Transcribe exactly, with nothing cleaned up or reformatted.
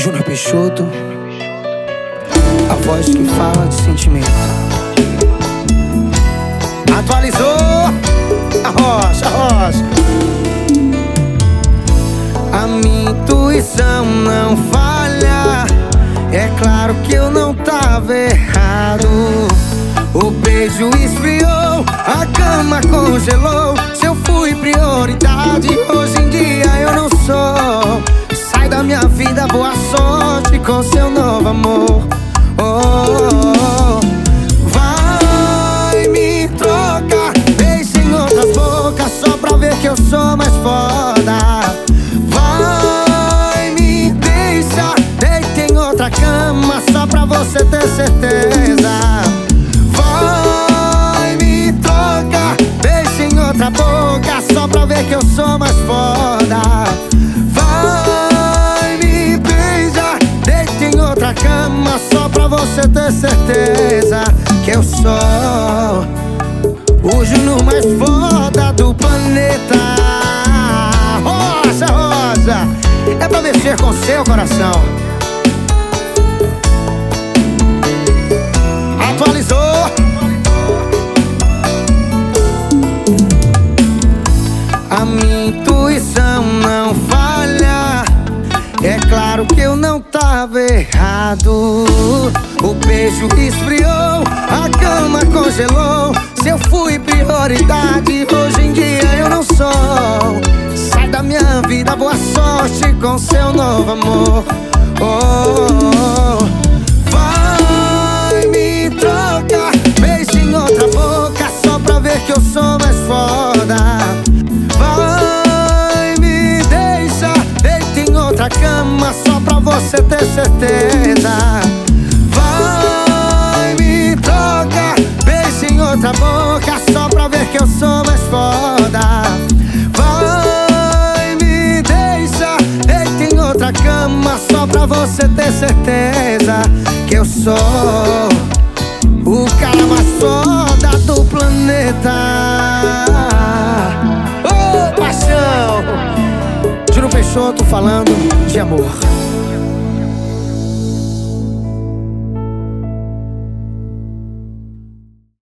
Júnior Peixoto, a voz que fala de sentimento. Atualizou a rocha, a rocha. A minha intuição não falha. É claro que eu não tava errado. O beijo esfriou, a cama congelou. Se eu fui prioridade, hoje em dia eu não sou. Sai da minha vida, boa sorte com seu novo amor. Oh, oh, oh. Vai me trocar, beijo em outras bocas, só pra ver que eu sou mais foda. Vai me deixar, deita em outra cama, só pra você ter certeza. Vai me trocar, beijo em outra boca, só pra ver que eu sou mais foda. Vai me beijar, deita em outra cama, só pra você ter certeza que eu sou o Júnior mais foda do planeta. Rosa, rosa, é pra mexer com seu coração. Atualizou. A minha intuição não falha. É claro que eu não tava errado. O beijo esfriou, a cama congelou. Se eu fui prioridade, hoje em dia eu não sou. Sai da minha vida, boa sorte com seu novo amor. Oh, oh, oh. Vai me trocar, beijo em outra boca, só pra ver que eu sou mais foda. Vai me deixar, deita em outra cama, só pra você ter certeza. Vai me trocar, beijo em outra boca, só pra ver que eu sou mais foda. Vai me deixar, deita em outra cama, só pra você ter certeza que eu sou o cara mais foda do planeta. Ô, paixão! Júnior Peixoto falando de amor.